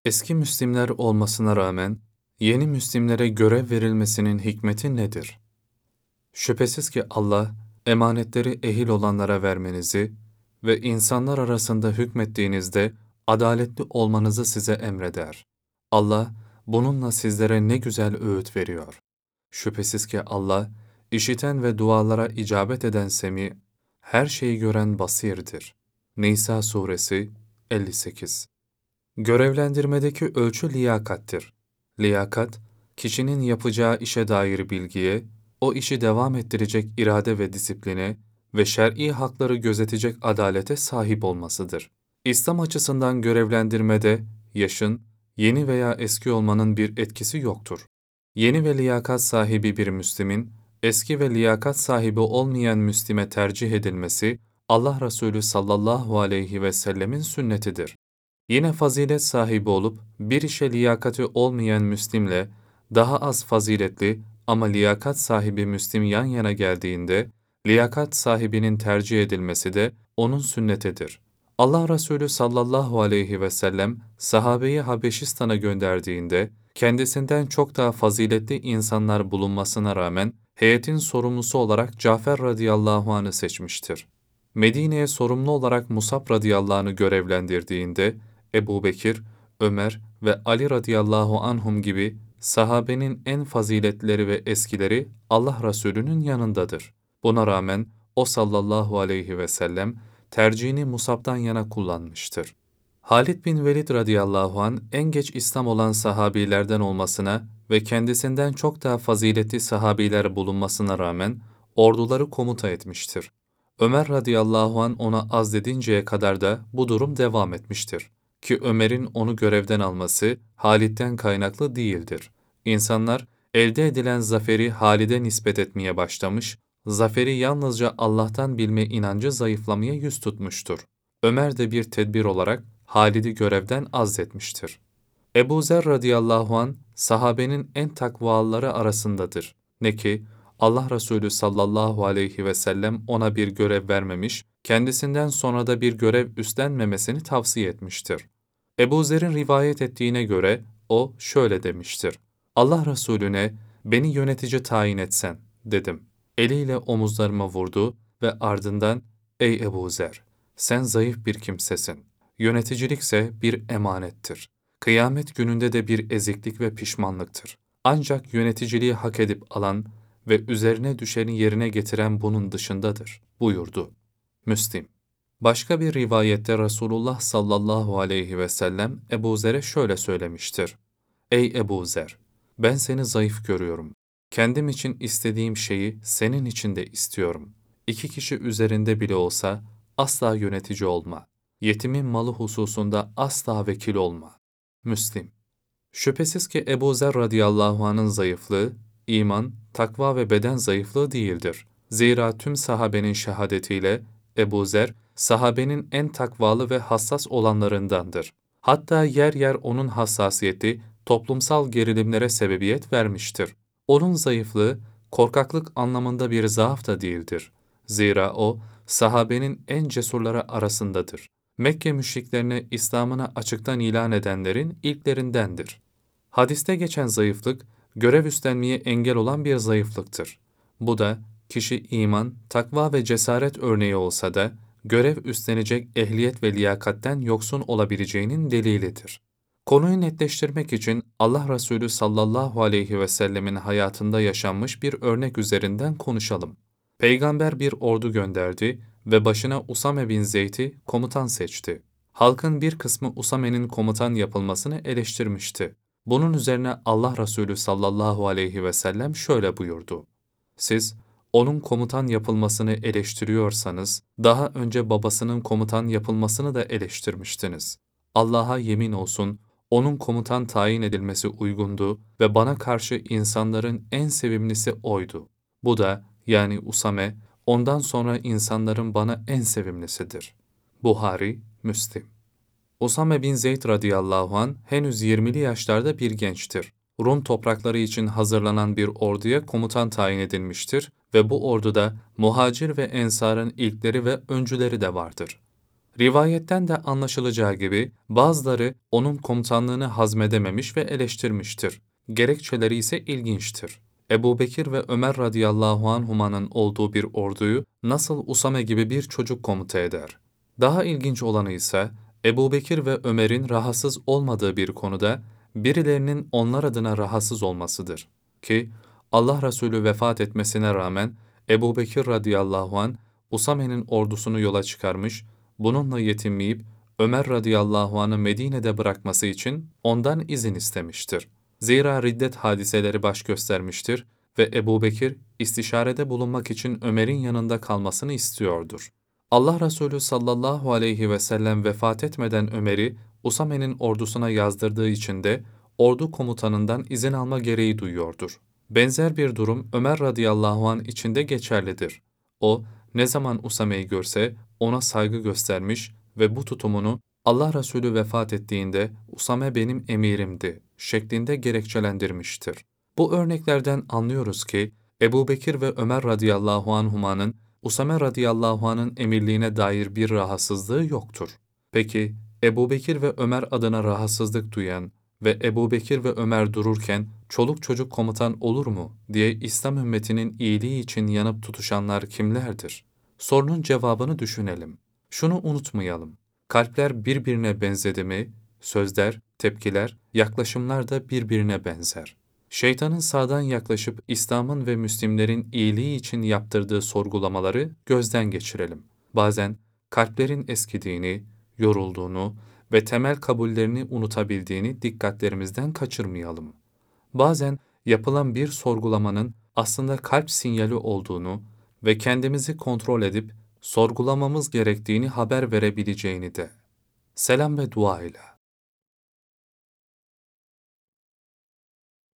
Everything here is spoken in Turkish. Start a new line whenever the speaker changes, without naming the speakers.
Eski Müslimler olmasına rağmen, yeni Müslimlere görev verilmesinin hikmeti nedir? Şüphesiz ki Allah, emanetleri ehil olanlara vermenizi ve insanlar arasında hükmettiğinizde adaletli olmanızı size emreder. Allah, bununla sizlere ne güzel öğüt veriyor. Şüphesiz ki Allah, işiten ve dualara icabet eden Semi, her şeyi gören Basir'dir. Nisa Suresi 58. Görevlendirmedeki ölçü liyakattir. Liyakat, kişinin yapacağı işe dair bilgiye, o işi devam ettirecek irade ve disipline ve şer'i hakları gözetecek adalete sahip olmasıdır. İslam açısından görevlendirmede, yaşın, yeni veya eski olmanın bir etkisi yoktur. Yeni ve liyakat sahibi bir Müslimin, eski ve liyakat sahibi olmayan Müslime tercih edilmesi, Allah Resulü sallallahu aleyhi ve sellemin sünnetidir. Yine fazilet sahibi olup bir işe liyakati olmayan Müslimle daha az faziletli ama liyakat sahibi Müslim yan yana geldiğinde, liyakat sahibinin tercih edilmesi de onun sünnetidir. Allah Resulü sallallahu aleyhi ve sellem sahabeyi Habeşistan'a gönderdiğinde, kendisinden çok daha faziletli insanlar bulunmasına rağmen heyetin sorumlusu olarak Cafer radıyallahu anh'ı seçmiştir. Medine'ye sorumlu olarak Musab radıyallahu anh'ı görevlendirdiğinde, Ebu Bekir, Ömer ve Ali radıyallahu anhum gibi sahabenin en faziletleri ve eskileri Allah Resulü'nün yanındadır. Buna rağmen o sallallahu aleyhi ve sellem tercihini Musab'dan yana kullanmıştır. Halid bin Velid radıyallahu an en geç İslam olan sahabilerden olmasına ve kendisinden çok daha faziletli sahabiler bulunmasına rağmen orduları komuta etmiştir. Ömer radıyallahu an ona azledinceye kadar da bu durum devam etmiştir. Ki Ömer'in onu görevden alması Halid'den kaynaklı değildir. İnsanlar elde edilen zaferi Halid'e nispet etmeye başlamış, zaferi yalnızca Allah'tan bilme inancı zayıflamaya yüz tutmuştur. Ömer de bir tedbir olarak Halid'i görevden azletmiştir. Ebu Zer radıyallahu an sahabenin en takvalıları arasındadır. Ne ki Allah Resulü sallallahu aleyhi ve sellem ona bir görev vermemiş, kendisinden sonra da bir görev üstlenmemesini tavsiye etmiştir. Ebu Zer'in rivayet ettiğine göre o şöyle demiştir. Allah Resulüne beni yönetici tayin etsen dedim. Eliyle omuzlarıma vurdu ve ardından ey Ebu Zer, sen zayıf bir kimsesin. Yöneticilikse bir emanettir. Kıyamet gününde de bir eziklik ve pişmanlıktır. Ancak yöneticiliği hak edip alan ve üzerine düşeni yerine getiren bunun dışındadır, buyurdu. Müslim. Başka bir rivayette Resulullah sallallahu aleyhi ve sellem Ebu Zer'e şöyle söylemiştir. Ey Ebu Zer! Ben seni zayıf görüyorum. Kendim için istediğim şeyi senin için de istiyorum. İki kişi üzerinde bile olsa asla yönetici olma. Yetimin malı hususunda asla vekil olma. Müslim. Şüphesiz ki Ebu Zer radıyallahu anh'ın zayıflığı, iman, takva ve beden zayıflığı değildir. Zira tüm sahabenin şehadetiyle Ebu Zer, sahabenin en takvalı ve hassas olanlarındandır. Hatta yer yer onun hassasiyeti toplumsal gerilimlere sebebiyet vermiştir. Onun zayıflığı, korkaklık anlamında bir zaaf da değildir. Zira o, sahabenin en cesurları arasındadır. Mekke müşriklerine İslam'ını açıktan ilan edenlerin ilklerindendir. Hadiste geçen zayıflık, görev üstlenmeye engel olan bir zayıflıktır. Bu da, kişi iman, takva ve cesaret örneği olsa da, görev üstlenecek ehliyet ve liyakatten yoksun olabileceğinin delilidir. Konuyu netleştirmek için Allah Resulü sallallahu aleyhi ve sellemin hayatında yaşanmış bir örnek üzerinden konuşalım. Peygamber bir ordu gönderdi ve başına Usame bin Zeyd'i komutan seçti. Halkın bir kısmı Usame'nin komutan yapılmasını eleştirmişti. Bunun üzerine Allah Resulü sallallahu aleyhi ve sellem şöyle buyurdu. Siz onun komutan yapılmasını eleştiriyorsanız, daha önce babasının komutan yapılmasını da eleştirmiştiniz. Allah'a yemin olsun, onun komutan tayin edilmesi uygundu ve bana karşı insanların en sevimlisi oydu. Bu da, yani Usame, ondan sonra insanların bana en sevimlisidir. Buhari, Müslim. Usame bin Zeyd radıyallahu an henüz 20'li yaşlarda bir gençtir. Rum toprakları için hazırlanan bir orduya komutan tayin edilmiştir ve bu orduda muhacir ve ensarın ilkleri ve öncüleri de vardır. Rivayetten de anlaşılacağı gibi bazıları onun komutanlığını hazmedememiş ve eleştirmiştir. Gerekçeleri ise ilginçtir. Ebu Bekir ve Ömer radıyallahu anhumanın olduğu bir orduyu nasıl Usame gibi bir çocuk komuta eder? Daha ilginç olanı ise Ebu Bekir ve Ömer'in rahatsız olmadığı bir konuda birilerinin onlar adına rahatsız olmasıdır. Ki Allah Resulü vefat etmesine rağmen Ebu Bekir radıyallahu an Usame'nin ordusunu yola çıkarmış, bununla yetinmeyip Ömer radıyallahu anh'ı Medine'de bırakması için ondan izin istemiştir. Zira riddet hadiseleri baş göstermiştir ve Ebu Bekir istişarede bulunmak için Ömer'in yanında kalmasını istiyordur. Allah Resulü sallallahu aleyhi ve sellem vefat etmeden Ömer'i Usame'nin ordusuna yazdırdığı için de ordu komutanından izin alma gereği duyuyordur. Benzer bir durum Ömer radıyallahu anh için de geçerlidir. O, ne zaman Usame'yi görse ona saygı göstermiş ve bu tutumunu Allah Resulü vefat ettiğinde Usame benim emirimdi şeklinde gerekçelendirmiştir. Bu örneklerden anlıyoruz ki Ebu Bekir ve Ömer radıyallahu anhumanın Usame radıyallahu anh'ın emirliğine dair bir rahatsızlığı yoktur. Peki Ebu Bekir ve Ömer adına rahatsızlık duyan ve Ebu Bekir ve Ömer dururken çoluk çocuk komutan olur mu diye İslam ümmetinin iyiliği için yanıp tutuşanlar kimlerdir? Sorunun cevabını düşünelim. Şunu unutmayalım. Kalpler birbirine benzedi mi, sözler, tepkiler, yaklaşımlar da birbirine benzer. Şeytanın sağdan yaklaşıp İslam'ın ve Müslimlerin iyiliği için yaptırdığı sorgulamaları gözden geçirelim. Bazen kalplerin eskidiğini, yorulduğunu ve temel kabullerini unutabildiğini dikkatlerimizden kaçırmayalım. Bazen yapılan bir sorgulamanın aslında kalp sinyali olduğunu ve kendimizi kontrol edip sorgulamamız gerektiğini haber verebileceğini de. Selam ve dua ile.